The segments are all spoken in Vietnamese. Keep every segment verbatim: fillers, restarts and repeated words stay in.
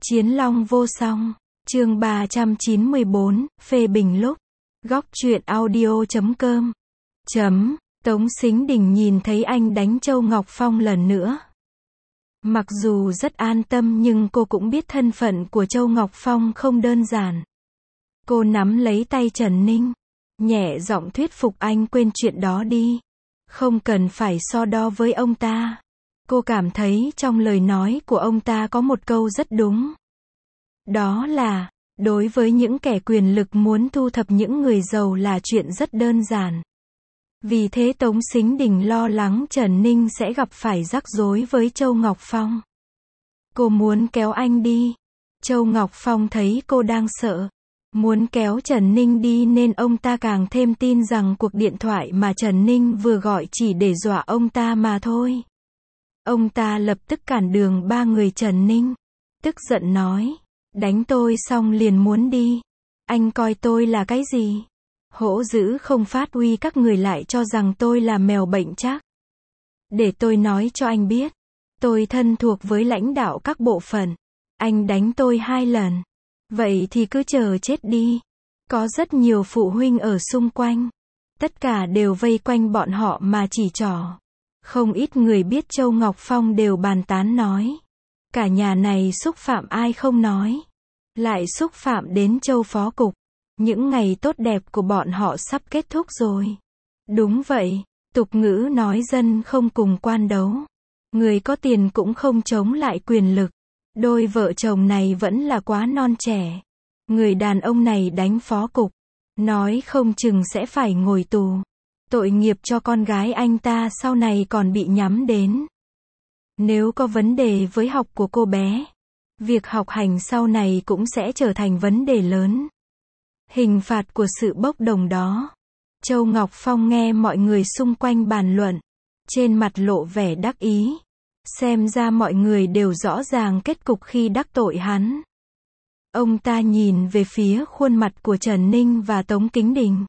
Chiến long vô song, chương ba trăm chín mươi bốn, phê bình lúc, góc truyện audio chấm com, chấm, Tống Sính Đình nhìn thấy anh đánh Châu Ngọc Phong lần nữa. Mặc dù rất an tâm nhưng cô cũng biết thân phận của Châu Ngọc Phong không đơn giản. Cô nắm lấy tay Trần Ninh, nhẹ giọng thuyết phục anh quên chuyện đó đi. Không cần phải so đo với ông ta. Cô cảm thấy trong lời nói của ông ta có một câu rất đúng. Đó là, đối với những kẻ quyền lực muốn thu thập những người giàu là chuyện rất đơn giản. Vì thế Tống Sính Đình lo lắng Trần Ninh sẽ gặp phải rắc rối với Châu Ngọc Phong. Cô muốn kéo anh đi. Châu Ngọc Phong thấy cô đang sợ, muốn kéo Trần Ninh đi nên ông ta càng thêm tin rằng cuộc điện thoại mà Trần Ninh vừa gọi chỉ để dọa ông ta mà thôi. Ông ta lập tức cản đường ba người Trần Ninh, tức giận nói, đánh tôi xong liền muốn đi. Anh coi tôi là cái gì? Hổ dữ không phát uy các người lại cho rằng tôi là mèo bệnh chắc. Để tôi nói cho anh biết, tôi thân thuộc với lãnh đạo các bộ phận. Anh đánh tôi hai lần. Vậy thì cứ chờ chết đi. Có rất nhiều phụ huynh ở xung quanh. Tất cả đều vây quanh bọn họ mà chỉ trỏ. Không ít người biết Châu Ngọc Phong đều bàn tán nói. Cả nhà này xúc phạm ai không nói. Lại xúc phạm đến Châu Phó Cục. Những ngày tốt đẹp của bọn họ sắp kết thúc rồi. Đúng vậy, tục ngữ nói dân không cùng quan đấu. Người có tiền cũng không chống lại quyền lực. Đôi vợ chồng này vẫn là quá non trẻ. Người đàn ông này đánh Phó Cục. Nói không chừng sẽ phải ngồi tù. Tội nghiệp cho con gái anh ta sau này còn bị nhắm đến. Nếu có vấn đề với học của cô bé, việc học hành sau này cũng sẽ trở thành vấn đề lớn. Hình phạt của sự bốc đồng đó. Châu Ngọc Phong nghe mọi người xung quanh bàn luận. Trên mặt lộ vẻ đắc ý. Xem ra mọi người đều rõ ràng kết cục khi đắc tội hắn. Ông ta nhìn về phía khuôn mặt của Trần Ninh và Tống Kính Đình.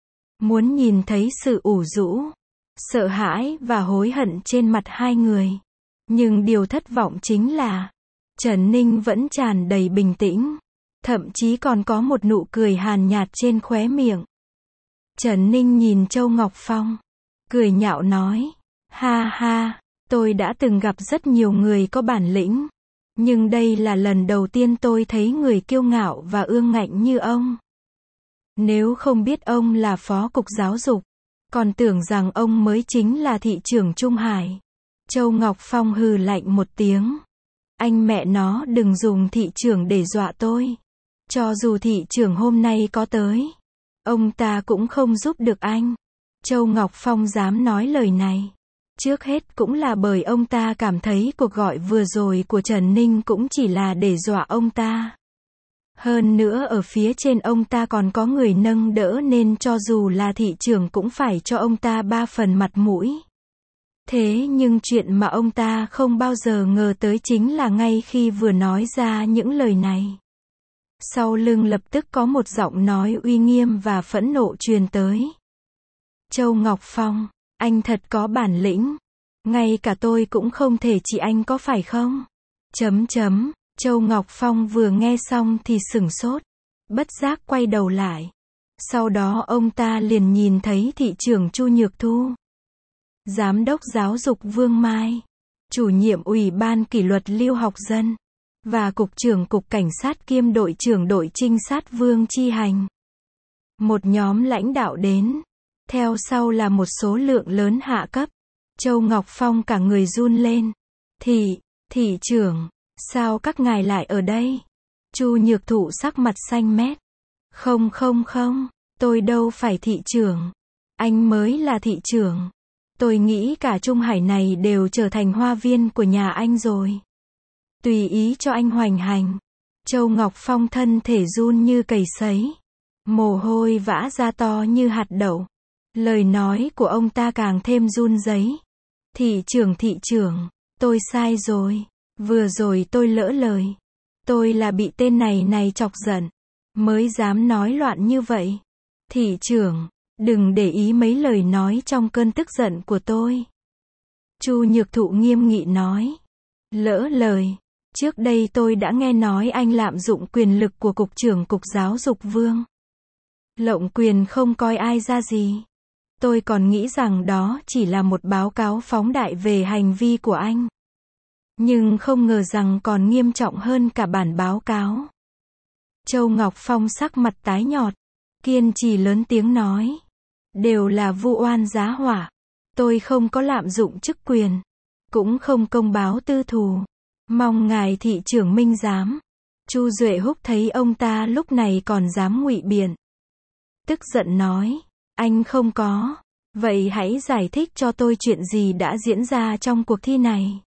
Muốn nhìn thấy sự ủ rũ, sợ hãi và hối hận trên mặt hai người. Nhưng điều thất vọng chính là, Trần Ninh vẫn tràn đầy bình tĩnh. Thậm chí còn có một nụ cười hàn nhạt trên khóe miệng. Trần Ninh nhìn Châu Ngọc Phong, cười nhạo nói, ha ha, tôi đã từng gặp rất nhiều người có bản lĩnh. Nhưng đây là lần đầu tiên tôi thấy người kiêu ngạo và ương ngạnh như ông. Nếu không biết ông là Phó Cục Giáo dục, còn tưởng rằng ông mới chính là thị trưởng Trung Hải. Châu Ngọc Phong hừ lạnh một tiếng. Anh mẹ nó đừng dùng thị trưởng để dọa tôi. Cho dù thị trưởng hôm nay có tới, ông ta cũng không giúp được anh. Châu Ngọc Phong dám nói lời này. Trước hết cũng là bởi ông ta cảm thấy cuộc gọi vừa rồi của Trần Ninh cũng chỉ là để dọa ông ta. Hơn nữa ở phía trên ông ta còn có người nâng đỡ nên cho dù là thị trưởng cũng phải cho ông ta ba phần mặt mũi. Thế nhưng chuyện mà ông ta không bao giờ ngờ tới chính là ngay khi vừa nói ra những lời này, sau lưng lập tức có một giọng nói uy nghiêm và phẫn nộ truyền tới. Châu Ngọc Phong, anh thật có bản lĩnh. Ngay cả tôi cũng không thể chỉ anh có phải không? Chấm chấm, Châu Ngọc Phong vừa nghe xong thì sửng sốt, bất giác quay đầu lại. Sau đó ông ta liền nhìn thấy thị trưởng Chu Nhược Thu, Giám đốc giáo dục Vương Mai, chủ nhiệm ủy ban kỷ luật Lưu Học Dân, và cục trưởng cục cảnh sát kiêm đội trưởng đội trinh sát Vương Chi Hành. Một nhóm lãnh đạo đến, theo sau là một số lượng lớn hạ cấp. Châu Ngọc Phong cả người run lên. Thị, thị trưởng, sao các ngài lại ở đây? Chu Nhược Thụ sắc mặt xanh mét. Không không không, tôi đâu phải thị trưởng. Anh mới là thị trưởng. Tôi nghĩ cả Trung Hải này đều trở thành hoa viên của nhà anh rồi. Tùy ý cho anh hoành hành. Châu Ngọc Phong thân thể run như cầy sấy. Mồ hôi vã ra to như hạt đậu. Lời nói của ông ta càng thêm run rẩy. Thị trưởng thị trưởng, tôi sai rồi. Vừa rồi tôi lỡ lời. Tôi là bị tên này này chọc giận. Mới dám nói loạn như vậy. Thị trưởng, đừng để ý mấy lời nói trong cơn tức giận của tôi. Chu Nhược Thụ nghiêm nghị nói. Lỡ lời. Trước đây tôi đã nghe nói anh lạm dụng quyền lực của Cục trưởng Cục Giáo dục Vương. Lộng quyền không coi ai ra gì. Tôi còn nghĩ rằng đó chỉ là một báo cáo phóng đại về hành vi của anh. Nhưng không ngờ rằng còn nghiêm trọng hơn cả bản báo cáo. Châu Ngọc Phong sắc mặt tái nhợt, kiên trì lớn tiếng nói. Đều là vu oan giá họa. Tôi không có lạm dụng chức quyền. Cũng không công báo tư thù. Mong ngài thị trưởng minh giám. Chu Duệ Húc thấy ông ta lúc này còn dám ngụy biện. Tức giận nói. Anh không có. Vậy hãy giải thích cho tôi chuyện gì đã diễn ra trong cuộc thi này.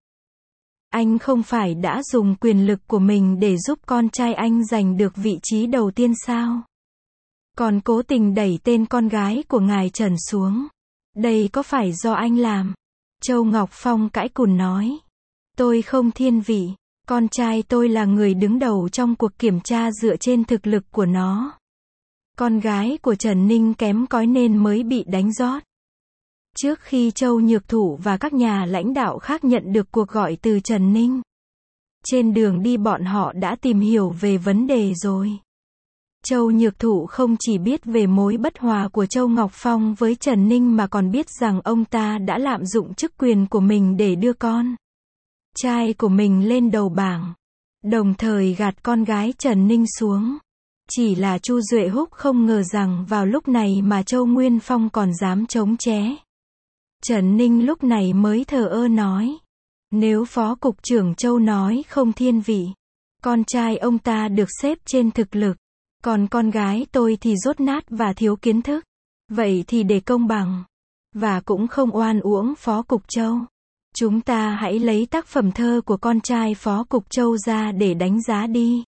Anh không phải đã dùng quyền lực của mình để giúp con trai anh giành được vị trí đầu tiên sao? Còn cố tình đẩy tên con gái của ngài Trần xuống. Đây có phải do anh làm? Châu Ngọc Phong cãi cùn nói. Tôi không thiên vị. Con trai tôi là người đứng đầu trong cuộc kiểm tra dựa trên thực lực của nó. Con gái của Trần Ninh kém cỏi nên mới bị đánh rót. Trước khi Châu Nhược Thụ và các nhà lãnh đạo khác nhận được cuộc gọi từ Trần Ninh. Trên đường đi bọn họ đã tìm hiểu về vấn đề rồi. Châu Nhược Thụ không chỉ biết về mối bất hòa của Châu Ngọc Phong với Trần Ninh mà còn biết rằng ông ta đã lạm dụng chức quyền của mình để đưa con trai của mình lên đầu bảng. Đồng thời gạt con gái Trần Ninh xuống. Chỉ là Chu Duệ Húc không ngờ rằng vào lúc này mà Châu Nguyên Phong còn dám chống chế. Trần Ninh lúc này mới thờ ơ nói. Nếu Phó Cục trưởng Châu nói không thiên vị. Con trai ông ta được xếp trên thực lực. Còn con gái tôi thì dốt nát và thiếu kiến thức. Vậy thì để công bằng. Và cũng không oan uổng Phó Cục Châu. Chúng ta hãy lấy tác phẩm thơ của con trai Phó Cục Châu ra để đánh giá đi.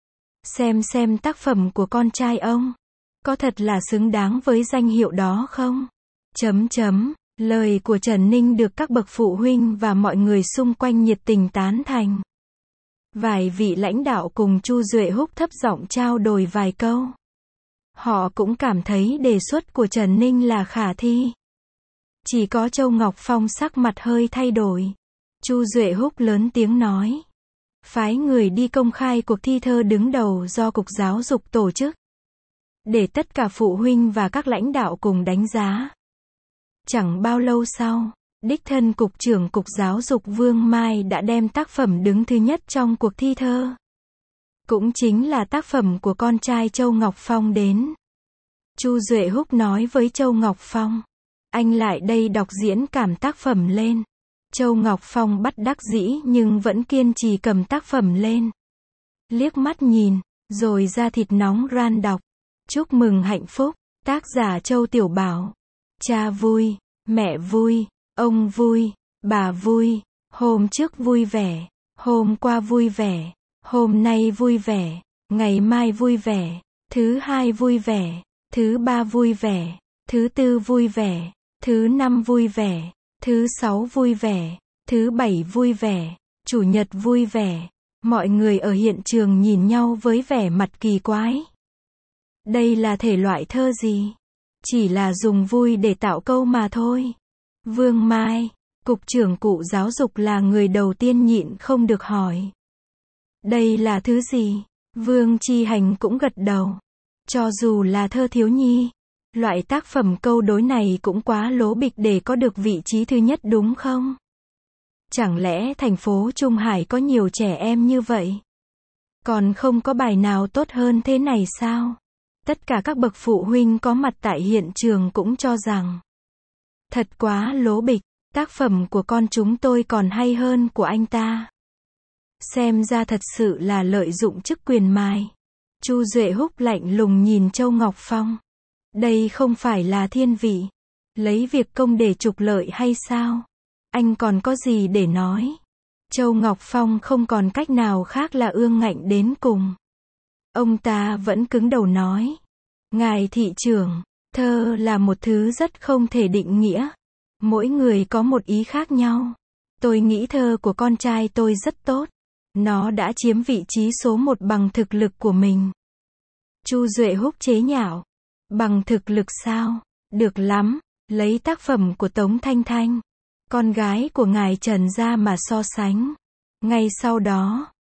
Xem xem tác phẩm của con trai ông. Có thật là xứng đáng với danh hiệu đó không? Chấm chấm. Lời của Trần Ninh được các bậc phụ huynh và mọi người xung quanh nhiệt tình tán thành. Vài vị lãnh đạo cùng Chu Duệ Húc thấp giọng trao đổi vài câu. Họ cũng cảm thấy đề xuất của Trần Ninh là khả thi. Chỉ có Châu Ngọc Phong sắc mặt hơi thay đổi. Chu Duệ Húc lớn tiếng nói. Phái người đi công khai cuộc thi thơ đứng đầu do Cục Giáo dục tổ chức. Để tất cả phụ huynh và các lãnh đạo cùng đánh giá. Chẳng bao lâu sau, đích thân Cục trưởng Cục Giáo dục Vương Mai đã đem tác phẩm đứng thứ nhất trong cuộc thi thơ. Cũng chính là tác phẩm của con trai Châu Ngọc Phong đến. Chu Duệ Húc nói với Châu Ngọc Phong. Anh lại đây đọc diễn cảm tác phẩm lên. Châu Ngọc Phong bất đắc dĩ nhưng vẫn kiên trì cầm tác phẩm lên. Liếc mắt nhìn, rồi ra thịt nóng ran đọc. Chúc mừng hạnh phúc, tác giả Châu Tiểu Bảo. Cha vui, mẹ vui, ông vui, bà vui, hôm trước vui vẻ, hôm qua vui vẻ, hôm nay vui vẻ, ngày mai vui vẻ, thứ hai vui vẻ, thứ ba vui vẻ, thứ tư vui vẻ, thứ năm vui vẻ, thứ sáu vui vẻ, thứ bảy vui vẻ, chủ nhật vui vẻ. Mọi người ở hiện trường nhìn nhau với vẻ mặt kỳ quái. Đây là thể loại thơ gì? Chỉ là dùng vui để tạo câu mà thôi. Vương Mai, Cục trưởng Cụ Giáo dục là người đầu tiên nhịn không được hỏi. Đây là thứ gì? Vương Chi Hành cũng gật đầu. Cho dù là thơ thiếu nhi, loại tác phẩm câu đối này cũng quá lố bịch để có được vị trí thứ nhất đúng không? Chẳng lẽ thành phố Trung Hải có nhiều trẻ em như vậy? Còn không có bài nào tốt hơn thế này sao? Tất cả các bậc phụ huynh có mặt tại hiện trường cũng cho rằng thật quá lố bịch, tác phẩm của con chúng tôi còn hay hơn của anh ta. Xem ra thật sự là lợi dụng chức quyền mài. Chu Duệ Húc lạnh lùng nhìn Châu Ngọc Phong. Đây không phải là thiên vị, lấy việc công để trục lợi hay sao? Anh còn có gì để nói? Châu Ngọc Phong không còn cách nào khác là ương ngạnh đến cùng. Ông ta vẫn cứng đầu nói. Ngài thị trưởng, thơ là một thứ rất không thể định nghĩa. Mỗi người có một ý khác nhau. Tôi nghĩ thơ của con trai tôi rất tốt. Nó đã chiếm vị trí số một bằng thực lực của mình. Chu Duệ Húc chế nhạo. Bằng thực lực sao? Được lắm, lấy tác phẩm của Tống Thanh Thanh, con gái của ngài Trần ra mà so sánh. Ngay sau đó,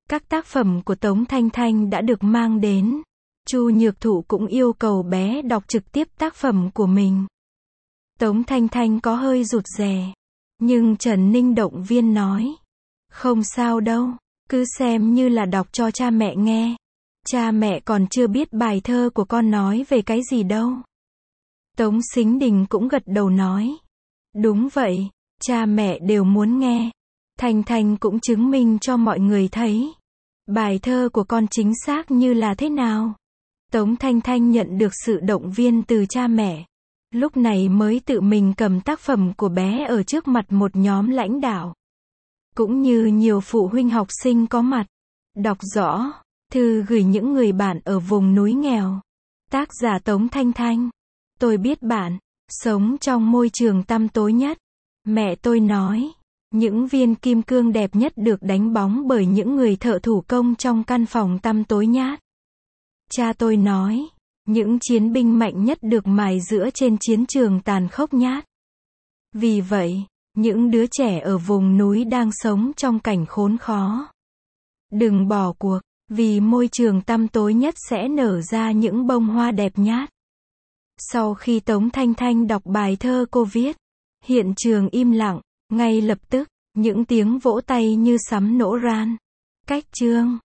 Các tác phẩm của Tống Thanh Thanh đã được mang đến. Chu Nhược Thụ cũng yêu cầu bé đọc trực tiếp tác phẩm của mình. Tống Thanh Thanh có hơi rụt rè. Nhưng Trần Ninh động viên nói. Không sao đâu, cứ xem như là đọc cho cha mẹ nghe. Cha mẹ còn chưa biết bài thơ của con nói về cái gì đâu. Tống Sính Đình cũng gật đầu nói. Đúng vậy, cha mẹ đều muốn nghe. Thanh Thanh cũng chứng minh cho mọi người thấy. Bài thơ của con chính xác như là thế nào. Tống Thanh Thanh nhận được sự động viên từ cha mẹ. Lúc này mới tự mình cầm tác phẩm của bé ở trước mặt một nhóm lãnh đạo. Cũng như nhiều phụ huynh học sinh có mặt. Đọc rõ, thư gửi những người bạn ở vùng núi nghèo. Tác giả Tống Thanh Thanh. Tôi biết bạn, sống trong môi trường tăm tối nhất. Mẹ tôi nói, những viên kim cương đẹp nhất được đánh bóng bởi những người thợ thủ công trong căn phòng tăm tối nhát. Cha tôi nói, những chiến binh mạnh nhất được mài giũa trên chiến trường tàn khốc nhát. Vì vậy, những đứa trẻ ở vùng núi đang sống trong cảnh khốn khó. Đừng bỏ cuộc, vì môi trường tăm tối nhất sẽ nở ra những bông hoa đẹp nhát. Sau khi Tống Thanh Thanh đọc bài thơ cô viết, hiện trường im lặng, ngay lập tức, những tiếng vỗ tay như sấm nổ ran. Cách chương